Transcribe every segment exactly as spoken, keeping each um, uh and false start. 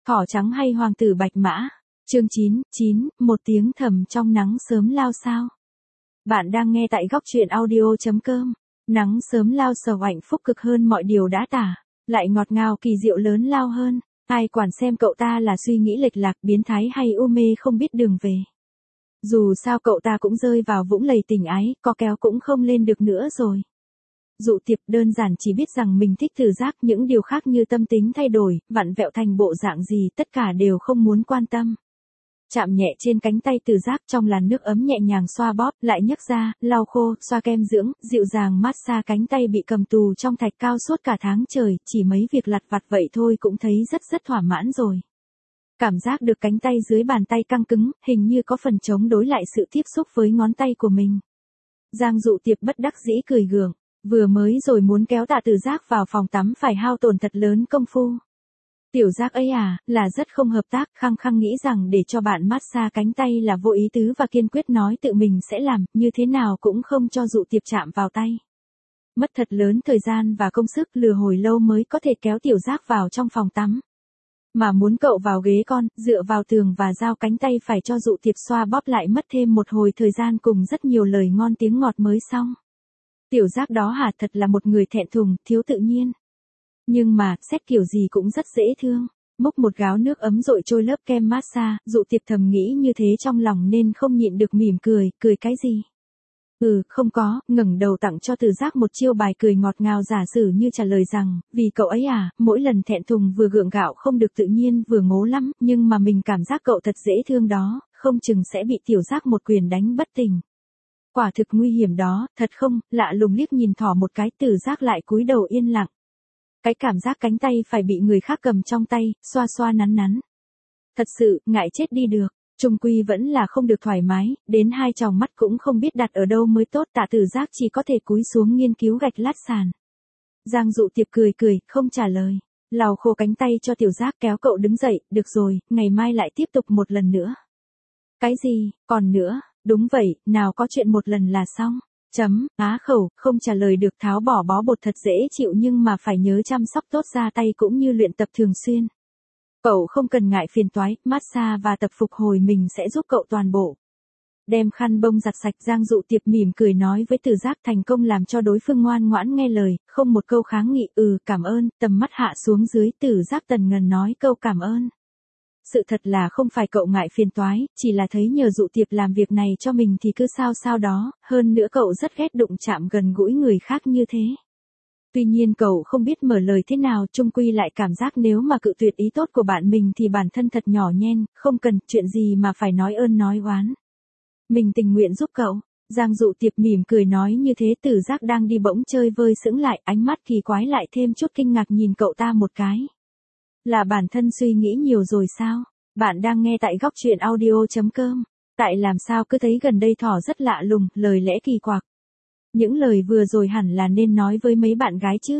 Thỏ trắng hay hoàng tử bạch mã? Chương chín, chín, một tiếng thầm trong nắng sớm lao sao. Bạn đang nghe tại góc truyện audio chấm com. Nắng sớm lao sầu hạnh phúc cực hơn mọi điều đã tả, lại ngọt ngào kỳ diệu lớn lao hơn. Ai quản xem cậu ta là suy nghĩ lệch lạc, biến thái hay u mê không biết đường về. Dù sao cậu ta cũng rơi vào vũng lầy tình ái, có kéo cũng không lên được nữa rồi. Dụ Tiệp đơn giản chỉ biết rằng mình thích Từ Giác, những điều khác như tâm tính thay đổi, vặn vẹo thành bộ dạng gì tất cả đều không muốn quan tâm. Chạm nhẹ trên cánh tay Từ Giác trong làn nước ấm nhẹ nhàng xoa bóp, lại nhấc ra, lau khô, xoa kem dưỡng, dịu dàng massage cánh tay bị cầm tù trong thạch cao suốt cả tháng trời, chỉ mấy việc lặt vặt vậy thôi cũng thấy rất rất thỏa mãn rồi. Cảm giác được cánh tay dưới bàn tay căng cứng, hình như có phần chống đối lại sự tiếp xúc với ngón tay của mình. Giang Dụ Tiệp bất đắc dĩ cười gượng. Vừa mới rồi muốn kéo Tạ Từ Giác vào phòng tắm phải hao tổn thật lớn công phu. Tiểu Giác ấy à, là rất không hợp tác, khăng khăng nghĩ rằng để cho bạn massage cánh tay là vô ý tứ và kiên quyết nói tự mình sẽ làm, như thế nào cũng không cho Dụ Tiệp chạm vào tay. Mất thật lớn thời gian và công sức, lừa hồi lâu mới có thể kéo Tiểu Giác vào trong phòng tắm. Mà muốn cậu vào ghế con, dựa vào tường và giao cánh tay phải cho Dụ Tiệp xoa bóp lại mất thêm một hồi thời gian cùng rất nhiều lời ngon tiếng ngọt mới xong. Tiểu Giác đó hả, thật là một người thẹn thùng, thiếu tự nhiên. Nhưng mà, xét kiểu gì cũng rất dễ thương. Múc một gáo nước ấm rội trôi lớp kem massage, Dụ Tiệp thầm nghĩ như thế trong lòng nên không nhịn được mỉm cười, cười cái gì? Ừ, không có, ngẩng đầu tặng cho Từ Giác một chiêu bài cười ngọt ngào giả sử như trả lời rằng, vì cậu ấy à, mỗi lần thẹn thùng vừa gượng gạo không được tự nhiên vừa ngố lắm, nhưng mà mình cảm giác cậu thật dễ thương đó, không chừng sẽ bị Tiểu Giác một quyền đánh bất tỉnh. Quả thực nguy hiểm đó, thật không? Lạ lùng liếc nhìn thỏ một cái, Từ Giác lại cúi đầu yên lặng. Cái cảm giác cánh tay phải bị người khác cầm trong tay, xoa xoa nắn nắn. Thật sự, ngại chết đi được, chung quy vẫn là không được thoải mái, đến hai tròng mắt cũng không biết đặt ở đâu mới tốt, Tạ Từ Giác chỉ có thể cúi xuống nghiên cứu gạch lát sàn. Giang Dụ Tiệp cười cười, không trả lời. Lau khô cánh tay cho Tiểu Giác kéo cậu đứng dậy, được rồi, ngày mai lại tiếp tục một lần nữa. Cái gì, còn nữa? Đúng vậy, nào có chuyện một lần là xong. Chấm, á khẩu, không trả lời được, tháo bỏ bó bột thật dễ chịu nhưng mà phải nhớ chăm sóc tốt da tay cũng như luyện tập thường xuyên. Cậu không cần ngại phiền toái, massage và tập phục hồi mình sẽ giúp cậu toàn bộ. Đem khăn bông giặt sạch, Giang Dụ Tiệp mỉm cười nói với Từ Giác, thành công làm cho đối phương ngoan ngoãn nghe lời, không một câu kháng nghị, ừ cảm ơn, tầm mắt hạ xuống dưới, Từ Giác tần ngần nói câu cảm ơn. Sự thật là không phải cậu ngại phiền toái, chỉ là thấy nhờ Dụ Tiệp làm việc này cho mình thì cứ sao sao đó, hơn nữa cậu rất ghét đụng chạm gần gũi người khác như thế. Tuy nhiên cậu không biết mở lời thế nào, chung quy lại cảm giác nếu mà cự tuyệt ý tốt của bạn mình thì bản thân thật nhỏ nhen, không cần chuyện gì mà phải nói ơn nói oán. Mình tình nguyện giúp cậu. Giang Dụ Tiệp mỉm cười nói như thế, Từ Giác đang đi bỗng chơi vơi sững lại, ánh mắt kỳ quái lại thêm chút kinh ngạc nhìn cậu ta một cái. Là bản thân suy nghĩ nhiều rồi sao? Bạn đang nghe tại góc truyện audio chấm com. Tại làm sao cứ thấy gần đây thỏ rất lạ lùng, lời lẽ kỳ quặc. Những lời vừa rồi hẳn là nên nói với mấy bạn gái chứ.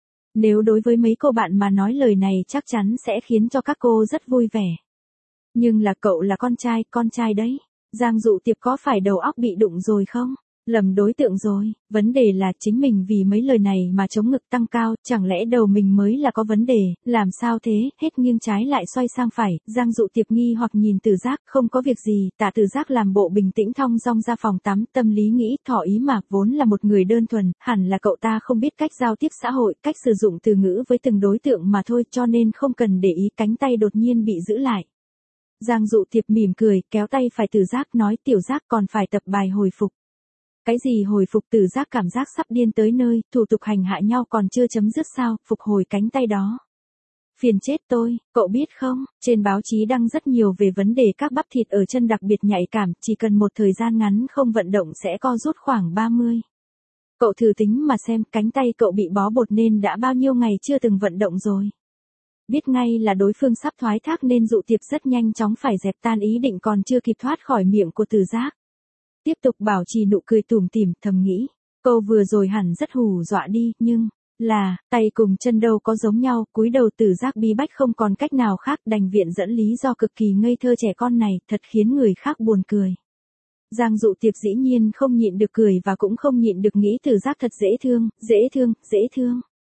Nếu đối với mấy cô bạn mà nói lời này chắc chắn sẽ khiến cho các cô rất vui vẻ. Nhưng là cậu là con trai, con trai đấy. Giang Dụ Tiệp có phải đầu óc bị đụng rồi không? Lầm đối tượng rồi, vấn đề là chính mình vì mấy lời này mà chống ngực tăng cao, chẳng lẽ đầu mình mới là có vấn đề, làm sao thế, hết nghiêng trái lại xoay sang phải, Giang Dụ Tiệp nghi hoặc nhìn Từ Giác, không có việc gì, Tạ Từ Giác làm bộ bình tĩnh thong dong ra phòng tắm, tâm lý nghĩ, thỏ ý mà, vốn là một người đơn thuần, hẳn là cậu ta không biết cách giao tiếp xã hội, cách sử dụng từ ngữ với từng đối tượng mà thôi, cho nên không cần để ý, cánh tay đột nhiên bị giữ lại. Giang Dụ Tiệp mỉm cười, kéo tay phải Từ Giác nói, Tiểu Giác còn phải tập bài hồi phục. Cái gì hồi phục? Từ Giác cảm giác sắp điên tới nơi, thủ tục hành hạ nhau còn chưa chấm dứt sao, phục hồi cánh tay đó. Phiền chết tôi, cậu biết không, trên báo chí đăng rất nhiều về vấn đề các bắp thịt ở chân đặc biệt nhạy cảm, chỉ cần một thời gian ngắn không vận động sẽ co rút khoảng ba mươi. Cậu thử tính mà xem, cánh tay cậu bị bó bột nên đã bao nhiêu ngày chưa từng vận động rồi. Biết ngay là đối phương sắp thoái thác nên Dụ Tiệp rất nhanh chóng phải dẹp tan ý định còn chưa kịp thoát khỏi miệng của Từ Giác. Tiếp tục bảo trì nụ cười tủm tỉm, thầm nghĩ, câu vừa rồi hẳn rất hù dọa đi, nhưng, là, tay cùng chân đâu có giống nhau, cúi đầu Từ Giác bí bách không còn cách nào khác, đành viện dẫn lý do cực kỳ ngây thơ trẻ con này, thật khiến người khác buồn cười. Giang Dụ Tiệp dĩ nhiên không nhịn được cười và cũng không nhịn được nghĩ Từ Giác thật dễ thương, dễ thương, dễ thương.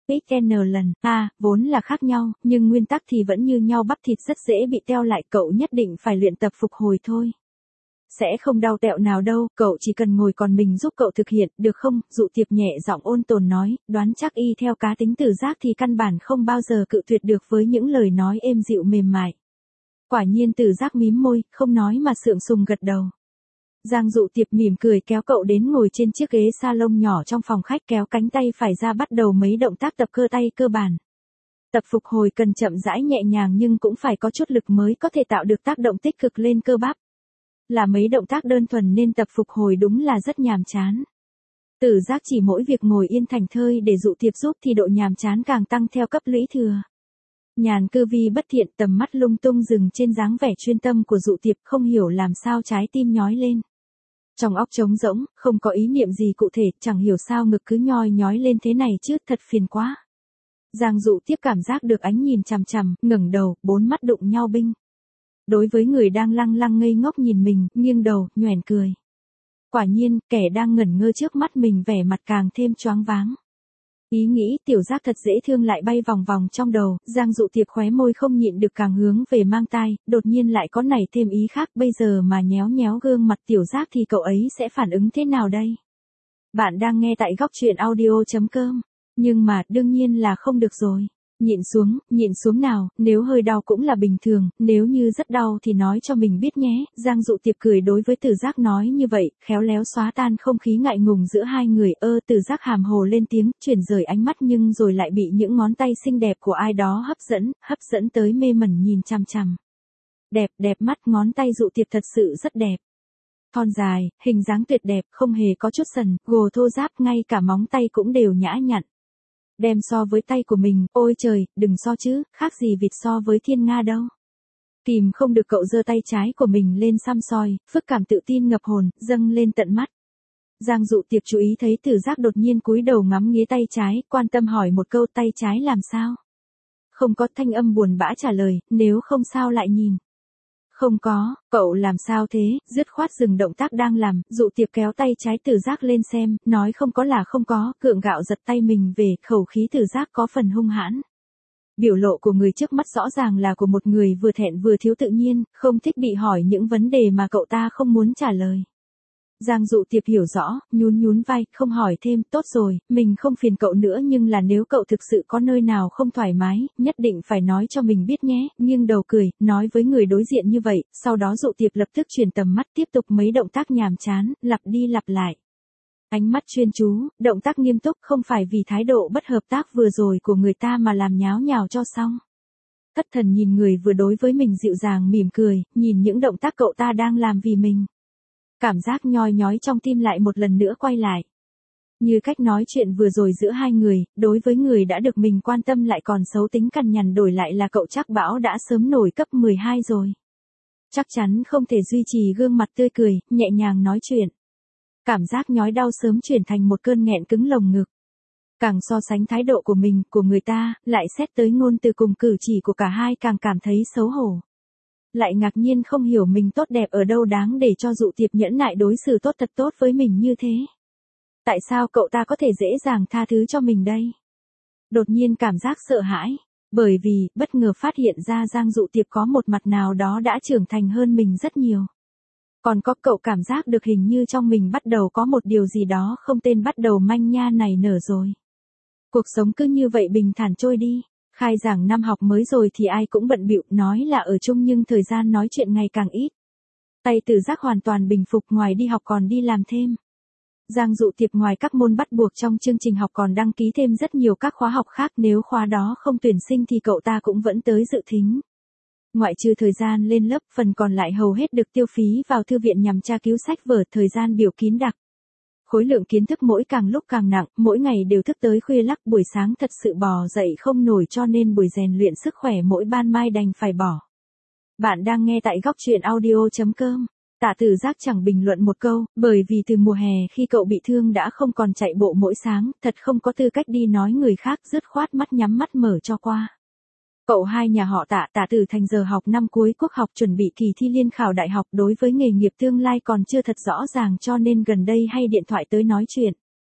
x n lần. À, vốn là khác nhau, nhưng nguyên tắc thì vẫn như nhau, bắp thịt rất dễ bị teo lại, cậu nhất định phải luyện tập phục hồi thôi. Sẽ không đau tẹo nào đâu, cậu chỉ cần ngồi còn mình giúp cậu thực hiện, được không? Dụ Tiệp nhẹ giọng ôn tồn nói, đoán chắc y theo cá tính Tử Giác thì căn bản không bao giờ cự tuyệt được với những lời nói êm dịu mềm mại. Quả nhiên Tử Giác mím môi, không nói mà sượng sùng gật đầu. Giang Dụ Tiệp mỉm cười kéo cậu đến ngồi trên chiếc ghế salon nhỏ trong phòng khách, kéo cánh tay phải ra bắt đầu mấy động tác tập cơ tay cơ bản. Tập phục hồi cần chậm rãi nhẹ nhàng nhưng cũng phải có chút lực mới có thể tạo được tác động tích cực lên cơ bắp. Là mấy động tác đơn thuần nên tập phục hồi đúng là rất nhàm chán. Tử Giác chỉ mỗi việc ngồi yên thảnh thơi để Dụ Tiệp giúp thì độ nhàm chán càng tăng theo cấp lũy thừa. Nhàn cư vi bất thiện, tầm mắt lung tung dừng trên dáng vẻ chuyên tâm của Dụ Tiệp, không hiểu làm sao trái tim nhói lên. Trong óc trống rỗng, không có ý niệm gì cụ thể, chẳng hiểu sao ngực cứ nhoi nhói lên thế này chứ, thật phiền quá. Giang Dụ Tiếp cảm giác được ánh nhìn chằm chằm, ngẩng đầu, bốn mắt đụng nhau binh. Đối với người đang lăng lăng ngây ngốc nhìn mình, nghiêng đầu, nhoẻn cười. Quả nhiên, kẻ đang ngẩn ngơ trước mắt mình vẻ mặt càng thêm choáng váng. Ý nghĩ Tiểu Giác thật dễ thương lại bay vòng vòng trong đầu, Giang Dụ Tiệp khóe môi không nhịn được càng hướng về mang tai, đột nhiên lại có nảy thêm ý khác, bây giờ mà nhéo nhéo gương mặt Tiểu Giác thì cậu ấy sẽ phản ứng thế nào đây? Bạn đang nghe tại góc truyện audio chấm com, nhưng mà đương nhiên là không được rồi. Nhịn xuống, nhịn xuống nào, nếu hơi đau cũng là bình thường, nếu như rất đau thì nói cho mình biết nhé. Giang Dụ Tiệp cười đối với Tử Giác nói như vậy, khéo léo xóa tan không khí ngại ngùng giữa hai người. Ơ Tử Giác hàm hồ lên tiếng, chuyển rời ánh mắt nhưng rồi lại bị những ngón tay xinh đẹp của ai đó hấp dẫn, hấp dẫn tới mê mẩn nhìn chằm chằm. Đẹp, đẹp mắt, ngón tay Dụ Tiệp thật sự rất đẹp. Thon dài, hình dáng tuyệt đẹp, không hề có chút sần, gồ thô ráp, ngay cả móng tay cũng đều nhã nhặn. Đem so với tay của mình, ôi trời, đừng so chứ, khác gì vịt so với thiên nga đâu. Kìm không được cậu giơ tay trái của mình lên xăm soi, phức cảm tự tin ngập hồn, dâng lên tận mắt. Giang Dụ Tiệp chú ý thấy Tử Giác đột nhiên cúi đầu ngắm nghía tay trái, quan tâm hỏi một câu, tay trái làm sao? Không có, thanh âm buồn bã trả lời, nếu không sao lại nhìn. Không có, cậu làm sao thế? Dứt khoát dừng động tác đang làm, Dụ Tiệp kéo tay trái Tử Giác lên xem, nói không có là không có, gượng gạo giật tay mình về, khẩu khí Tử Giác có phần hung hãn. Biểu lộ của người trước mắt rõ ràng là của một người vừa thẹn vừa thiếu tự nhiên, không thích bị hỏi những vấn đề mà cậu ta không muốn trả lời. Giang Dụ Tiệp hiểu rõ, nhún nhún vai, không hỏi thêm, tốt rồi, mình không phiền cậu nữa, nhưng là nếu cậu thực sự có nơi nào không thoải mái, nhất định phải nói cho mình biết nhé. Nghiêng đầu cười, nói với người đối diện như vậy, sau đó Dụ Tiệp lập tức chuyển tầm mắt tiếp tục mấy động tác nhàm chán, lặp đi lặp lại. Ánh mắt chuyên chú, động tác nghiêm túc, không phải vì thái độ bất hợp tác vừa rồi của người ta mà làm nháo nhào cho xong. Thất thần nhìn người vừa đối với mình dịu dàng mỉm cười, nhìn những động tác cậu ta đang làm vì mình. Cảm giác nhoi nhói trong tim lại một lần nữa quay lại. Như cách nói chuyện vừa rồi giữa hai người, đối với người đã được mình quan tâm lại còn xấu tính cằn nhằn đổi lại là cậu chắc Bảo đã sớm nổi cấp mười hai rồi. Chắc chắn không thể duy trì gương mặt tươi cười, nhẹ nhàng nói chuyện. Cảm giác nhói đau sớm chuyển thành một cơn nghẹn cứng lồng ngực. Càng so sánh thái độ của mình, của người ta, lại xét tới ngôn từ cùng cử chỉ của cả hai càng cảm thấy xấu hổ. Lại ngạc nhiên không hiểu mình tốt đẹp ở đâu đáng để cho Dụ Tiệp nhẫn nại đối xử tốt thật tốt với mình như thế. Tại sao cậu ta có thể dễ dàng tha thứ cho mình đây? Đột nhiên cảm giác sợ hãi, bởi vì, bất ngờ phát hiện ra Giang Dụ Tiệp có một mặt nào đó đã trưởng thành hơn mình rất nhiều. Còn có cậu cảm giác được hình như trong mình bắt đầu có một điều gì đó không tên bắt đầu manh nha nảy nở rồi. Cuộc sống cứ như vậy bình thản trôi đi. Khai giảng năm học mới rồi thì ai cũng bận bịu, nói là ở chung nhưng thời gian nói chuyện ngày càng ít. Tay Tử Giác hoàn toàn bình phục, ngoài đi học còn đi làm thêm. Giang Dụ Tiệp ngoài các môn bắt buộc trong chương trình học còn đăng ký thêm rất nhiều các khóa học khác, nếu khóa đó không tuyển sinh thì cậu ta cũng vẫn tới dự thính. Ngoại trừ thời gian lên lớp, phần còn lại hầu hết được tiêu phí vào thư viện nhằm tra cứu sách vở, thời gian biểu kín đặc. Khối lượng kiến thức mỗi càng lúc càng nặng, mỗi ngày đều thức tới khuya lắc, buổi sáng thật sự bò dậy không nổi cho nên buổi rèn luyện sức khỏe mỗi ban mai đành phải bỏ. Bạn đang nghe tại góc truyện audio chấm com. Tạ Tử Giác chẳng bình luận một câu, bởi vì từ mùa hè khi cậu bị thương đã không còn chạy bộ mỗi sáng, thật không có tư cách đi nói người khác, dứt khoát mắt nhắm mắt mở cho qua. Cậu hai nhà họ Tạ, Tạ Tử Thành giờ học năm cuối quốc học chuẩn bị kỳ thi liên khảo đại học, đối với nghề nghiệp tương lai còn chưa thật rõ ràng cho nên gần đây hay điện thoại tới nói chuyện.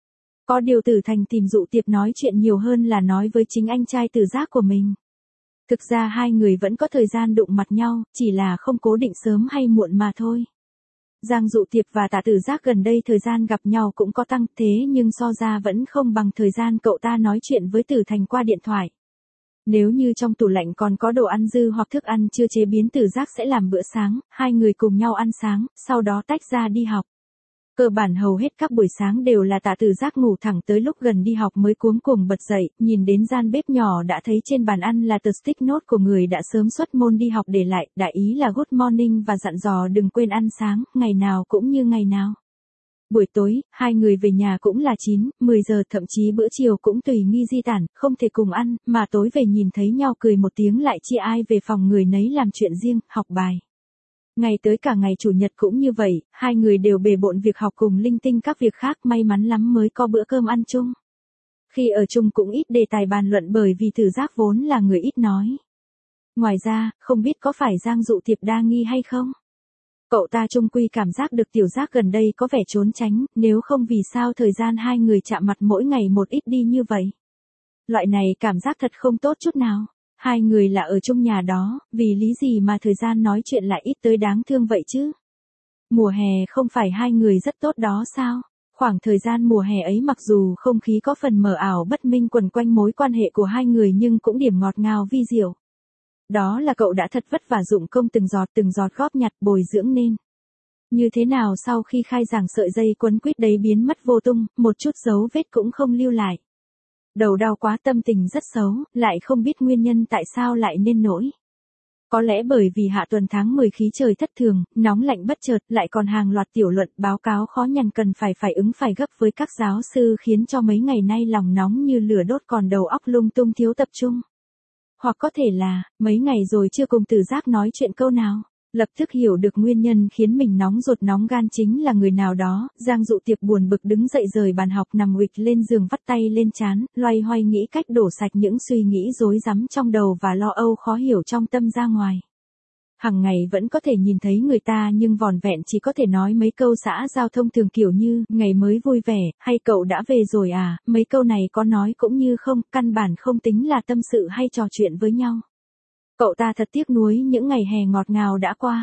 Có điều Tử Thành tìm Dụ Tiệp nói chuyện nhiều hơn là nói với chính anh trai Tử Giác của mình. Thực ra hai người vẫn có thời gian đụng mặt nhau, chỉ là không cố định sớm hay muộn mà thôi. Giang Dụ Tiệp và Tạ Tử Giác gần đây thời gian gặp nhau cũng có tăng, thế nhưng so ra vẫn không bằng thời gian cậu ta nói chuyện với Tử Thành qua điện thoại. Nếu như trong tủ lạnh còn có đồ ăn dư hoặc thức ăn chưa chế biến, Tử Giác sẽ làm bữa sáng, hai người cùng nhau ăn sáng, sau đó tách ra đi học. Cơ bản hầu hết các buổi sáng đều là Tạ Tử Giác ngủ thẳng tới lúc gần đi học mới cuống cuồng bật dậy, nhìn đến gian bếp nhỏ đã thấy trên bàn ăn là tờ stick note của người đã sớm xuất môn đi học để lại, đại ý là good morning và dặn dò đừng quên ăn sáng, ngày nào cũng như ngày nào. Buổi tối, hai người về nhà cũng là chín, mười giờ, thậm chí bữa chiều cũng tùy nghi di tản, không thể cùng ăn, mà tối về nhìn thấy nhau cười một tiếng lại chia ai về phòng người nấy làm chuyện riêng, học bài. Ngày tới cả ngày chủ nhật cũng như vậy, hai người đều bề bộn việc học cùng linh tinh các việc khác, may mắn lắm mới có bữa cơm ăn chung. Khi ở chung cũng ít đề tài bàn luận bởi vì Tử Giác vốn là người ít nói. Ngoài ra, không biết có phải Giang Dụ Tiệp đa nghi hay không? Cậu ta chung quy cảm giác được Tiểu Giác gần đây có vẻ trốn tránh, nếu không vì sao thời gian hai người chạm mặt mỗi ngày một ít đi như vậy. Loại này cảm giác thật không tốt chút nào. Hai người là ở chung nhà đó, vì lý gì mà thời gian nói chuyện lại ít tới đáng thương vậy chứ? Mùa hè không phải hai người rất tốt đó sao? Khoảng thời gian mùa hè ấy mặc dù không khí có phần mờ ảo bất minh quẩn quanh mối quan hệ của hai người nhưng cũng điểm ngọt ngào vi diệu. Đó là cậu đã thật vất vả dụng công từng giọt từng giọt góp nhặt bồi dưỡng nên. Như thế nào sau khi khai giảng sợi dây quấn quýt đấy biến mất vô tung, một chút dấu vết cũng không lưu lại. Đầu đau quá, tâm tình rất xấu, lại không biết nguyên nhân tại sao lại nên nổi. Có lẽ bởi vì hạ tuần tháng mười khí trời thất thường, nóng lạnh bất chợt, lại còn hàng loạt tiểu luận báo cáo khó nhằn cần phải phải ứng phải gấp với các giáo sư khiến cho mấy ngày nay lòng nóng như lửa đốt còn đầu óc lung tung thiếu tập trung. Hoặc có thể là, mấy ngày rồi chưa cùng Tử Giác nói chuyện câu nào. Lập tức hiểu được nguyên nhân khiến mình nóng ruột nóng gan chính là người nào đó. Giang Dụ Tiệp buồn bực đứng dậy rời bàn học nằm uịch lên giường vắt tay lên trán, loay hoay nghĩ cách đổ sạch những suy nghĩ rối rắm trong đầu và lo âu khó hiểu trong tâm ra ngoài. Hằng ngày vẫn có thể nhìn thấy người ta nhưng vỏn vẹn chỉ có thể nói mấy câu xã giao thông thường kiểu như ngày mới vui vẻ, hay cậu đã về rồi à, mấy câu này có nói cũng như không, căn bản không tính là tâm sự hay trò chuyện với nhau. Cậu ta thật tiếc nuối những ngày hè ngọt ngào đã qua.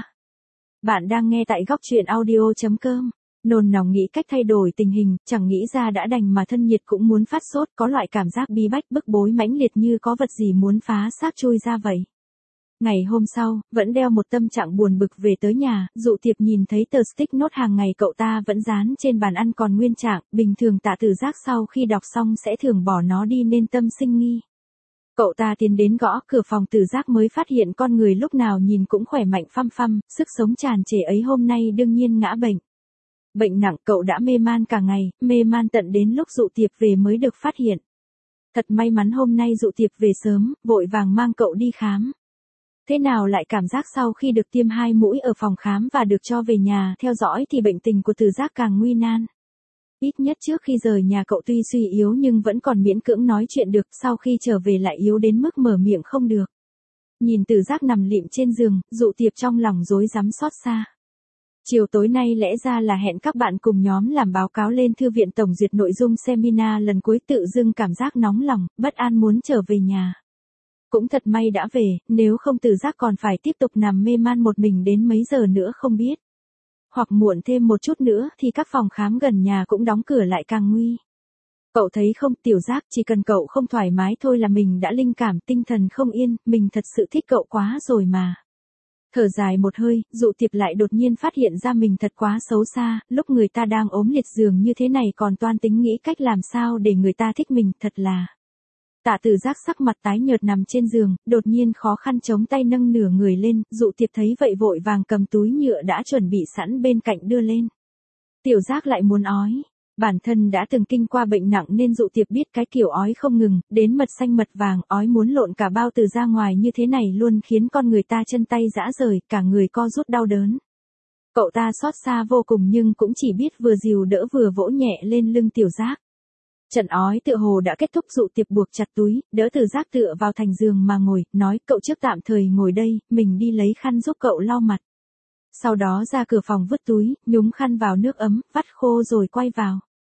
Bạn đang nghe tại góc truyện audio chấm com. Nôn nóng nghĩ cách thay đổi tình hình, chẳng nghĩ ra đã đành mà thân nhiệt cũng muốn phát sốt, có loại cảm giác bí bách bức bối mãnh liệt như có vật gì muốn phá xác chui ra vậy. Ngày hôm sau, vẫn đeo một tâm trạng buồn bực về tới nhà, Dụ Tiệp nhìn thấy tờ stick note hàng ngày cậu ta vẫn dán trên bàn ăn còn nguyên trạng, bình thường Tạ Tử Giác sau khi đọc xong sẽ thường bỏ nó đi nên tâm sinh nghi. Cậu ta tiến đến gõ cửa phòng Tử Giác mới phát hiện con người lúc nào nhìn cũng khỏe mạnh phăm phăm, sức sống tràn trề ấy hôm nay đương nhiên ngã bệnh. Bệnh nặng, cậu đã mê man cả ngày, mê man tận đến lúc Dụ Tiệp về mới được phát hiện. Thật may mắn hôm nay Dụ Tiệp về sớm, vội vàng mang cậu đi khám. Thế nào lại cảm giác sau khi được tiêm hai mũi ở phòng khám và được cho về nhà theo dõi thì bệnh tình của Tử Giác càng nguy nan. Ít nhất trước khi rời nhà cậu tuy suy yếu nhưng vẫn còn miễn cưỡng nói chuyện được, sau khi trở về lại yếu đến mức mở miệng không được. Nhìn Tử Giác nằm lịm trên giường, Dụ Tiệp trong lòng rối rắm xót xa. Chiều tối nay lẽ ra là hẹn các bạn cùng nhóm làm báo cáo lên thư viện tổng duyệt nội dung seminar lần cuối, tự dưng cảm giác nóng lòng, bất an muốn trở về nhà. Cũng thật may đã về, nếu không Tử Giác còn phải tiếp tục nằm mê man một mình đến mấy giờ nữa không biết. Hoặc muộn thêm một chút nữa thì các phòng khám gần nhà cũng đóng cửa lại càng nguy. Cậu thấy không, Tiểu Giác, chỉ cần cậu không thoải mái thôi là mình đã linh cảm, tinh thần không yên, mình thật sự thích cậu quá rồi mà. Thở dài một hơi, Dụ Tiệp lại đột nhiên phát hiện ra mình thật quá xấu xa, lúc người ta đang ốm liệt giường như thế này còn toan tính nghĩ cách làm sao để người ta thích mình, thật là. Tạ Tử Giác sắc mặt tái nhợt nằm trên giường, đột nhiên khó khăn chống tay nâng nửa người lên, Dụ Tiệp thấy vậy vội vàng cầm túi nhựa đã chuẩn bị sẵn bên cạnh đưa lên. Tiểu Giác lại muốn ói. Bản thân đã từng kinh qua bệnh nặng nên Dụ Tiệp biết cái kiểu ói không ngừng, đến mật xanh mật vàng, ói muốn lộn cả bao tử ra ngoài như thế này luôn khiến con người ta chân tay rã rời, cả người co rút đau đớn. Cậu ta xót xa vô cùng nhưng cũng chỉ biết vừa dìu đỡ vừa vỗ nhẹ lên lưng Tiểu Giác. Trận ói tựa hồ đã kết thúc, Dụ Tiệp buộc chặt túi, đỡ Tử Giác tựa vào thành giường mà ngồi, nói cậu trước tạm thời ngồi đây, mình đi lấy khăn giúp cậu lau mặt. Sau đó ra cửa phòng vứt túi, nhúng khăn vào nước ấm, vắt khô rồi quay vào.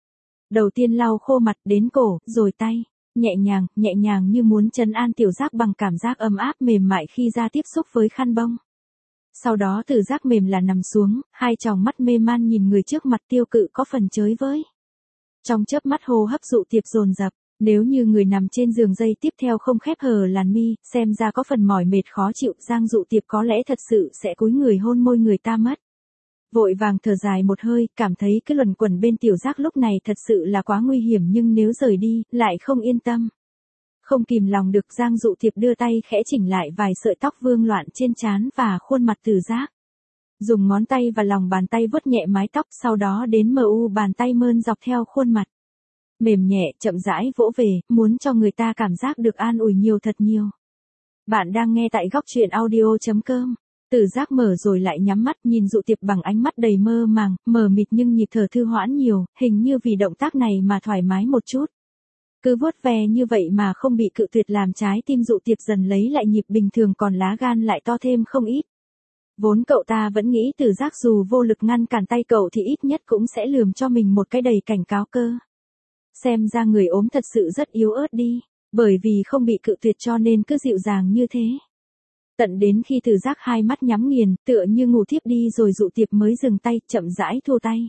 Đầu tiên lau khô mặt đến cổ, rồi tay. Nhẹ nhàng, nhẹ nhàng như muốn trấn an Tiểu Giác bằng cảm giác ấm áp mềm mại khi ra tiếp xúc với khăn bông. Sau đó Tử Giác mềm là nằm xuống, hai tròng mắt mê man nhìn người trước mặt Tiêu Cự có phần chới với. Trong chớp mắt hô hấp Dụ Tiệp dồn dập, nếu như người nằm trên giường giây tiếp theo không khép hờ làn mi, xem ra có phần mỏi mệt khó chịu, Giang Dụ Tiệp có lẽ thật sự sẽ cúi người hôn môi người ta mất. Vội vàng thở dài một hơi, cảm thấy cái luẩn quẩn bên Tiểu Giác lúc này thật sự là quá nguy hiểm, nhưng nếu rời đi, lại không yên tâm. Không kìm lòng được, Giang Dụ Tiệp đưa tay khẽ chỉnh lại vài sợi tóc vương loạn trên trán và khuôn mặt Tử Giác. Dùng ngón tay và lòng bàn tay vuốt nhẹ mái tóc, sau đó đến mờ u bàn tay mơn dọc theo khuôn mặt. Mềm nhẹ, chậm rãi vỗ về, muốn cho người ta cảm giác được an ủi nhiều thật nhiều. Bạn đang nghe tại góc truyện audio chấm com. Tử Giác mở rồi lại nhắm mắt, nhìn Dụ Tiệp bằng ánh mắt đầy mơ màng, mờ mịt nhưng nhịp thở thư hoãn nhiều, hình như vì động tác này mà thoải mái một chút. Cứ vuốt ve như vậy mà không bị cự tuyệt làm trái tim Dụ Tiệp dần lấy lại nhịp bình thường, còn lá gan lại to thêm không ít. Vốn cậu ta vẫn nghĩ Tử Giác dù vô lực ngăn cản tay cậu thì ít nhất cũng sẽ lườm cho mình một cái đầy cảnh cáo cơ. Xem ra người ốm thật sự rất yếu ớt đi, bởi vì không bị cự tuyệt cho nên cứ dịu dàng như thế. Tận đến khi Tử Giác hai mắt nhắm nghiền, tựa như ngủ thiếp đi rồi Dụ Tiệp mới dừng tay, chậm rãi thua tay.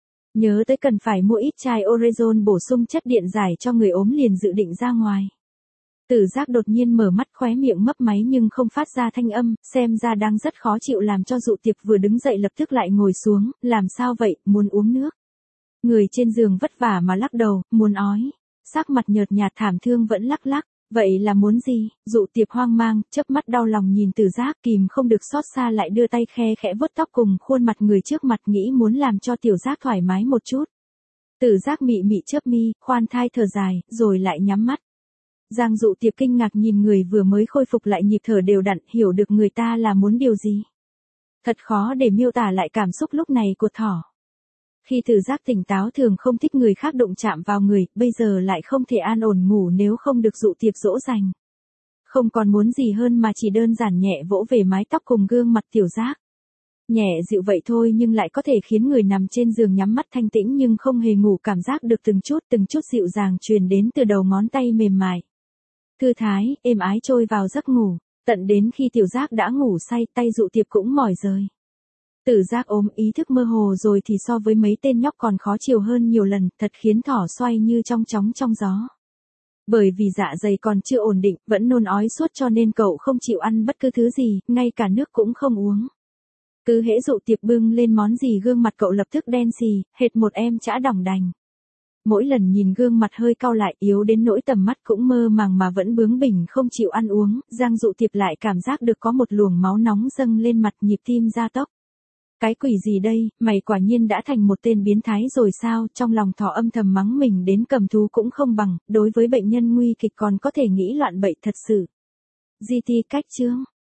Nhớ tới cần phải mua ít chai Orezon bổ sung chất điện giải cho người ốm liền dự định ra ngoài. Tử Giác đột nhiên mở mắt, khóe miệng mấp máy nhưng không phát ra thanh âm, xem ra đang rất khó chịu, làm cho Dụ Tiệp vừa đứng dậy lập tức lại ngồi xuống, làm sao vậy, muốn uống nước. Người trên giường vất vả mà lắc đầu, muốn ói, sắc mặt nhợt nhạt thảm thương vẫn lắc lắc, vậy là muốn gì? Dụ Tiệp hoang mang, chớp mắt đau lòng nhìn Tử Giác, kìm không được xót xa lại đưa tay khe khẽ vuốt tóc cùng khuôn mặt người trước mặt, nghĩ muốn làm cho Tiểu Giác thoải mái một chút. Tử Giác mị mị chớp mi, khoan thai thở dài, rồi lại nhắm mắt. Giang Dụ Tiệp kinh ngạc nhìn người vừa mới khôi phục lại nhịp thở đều đặn, hiểu được người ta là muốn điều gì. Thật khó để miêu tả lại cảm xúc lúc này của thỏ. Khi Tử Giác tỉnh táo thường không thích người khác đụng chạm vào người, bây giờ lại không thể an ổn ngủ nếu không được Dụ Tiệp dỗ dành. Không còn muốn gì hơn mà chỉ đơn giản nhẹ vỗ về mái tóc cùng gương mặt Tiểu Giác. Nhẹ dịu vậy thôi nhưng lại có thể khiến người nằm trên giường nhắm mắt thanh tĩnh nhưng không hề ngủ, cảm giác được từng chút từng chút dịu dàng truyền đến từ đầu ngón tay mềm mại. Thư thái, êm ái trôi vào giấc ngủ, tận đến khi Tiểu Giác đã ngủ say, tay Dụ Tiệp cũng mỏi rời. Tử Giác ốm, ý thức mơ hồ rồi thì so với mấy tên nhóc còn khó chịu hơn nhiều lần, thật khiến thỏ xoay như trong chóng trong gió. Bởi vì dạ dày còn chưa ổn định, vẫn nôn ói suốt cho nên cậu không chịu ăn bất cứ thứ gì, ngay cả nước cũng không uống. Cứ hễ Dụ Tiệp bưng lên món gì gương mặt cậu lập tức đen xì, hệt một em chã đỏng đành. Mỗi lần nhìn gương mặt hơi cau lại, yếu đến nỗi tầm mắt cũng mơ màng mà vẫn bướng bỉnh không chịu ăn uống, Giang Dụ Tiệp lại cảm giác được có một luồng máu nóng dâng lên mặt, nhịp tim gia tốc. Cái quỷ gì đây, mày quả nhiên đã thành một tên biến thái rồi sao, trong lòng thỏ âm thầm mắng mình đến cầm thú cũng không bằng, đối với bệnh nhân nguy kịch còn có thể nghĩ loạn bậy thật sự. giê tê cách chương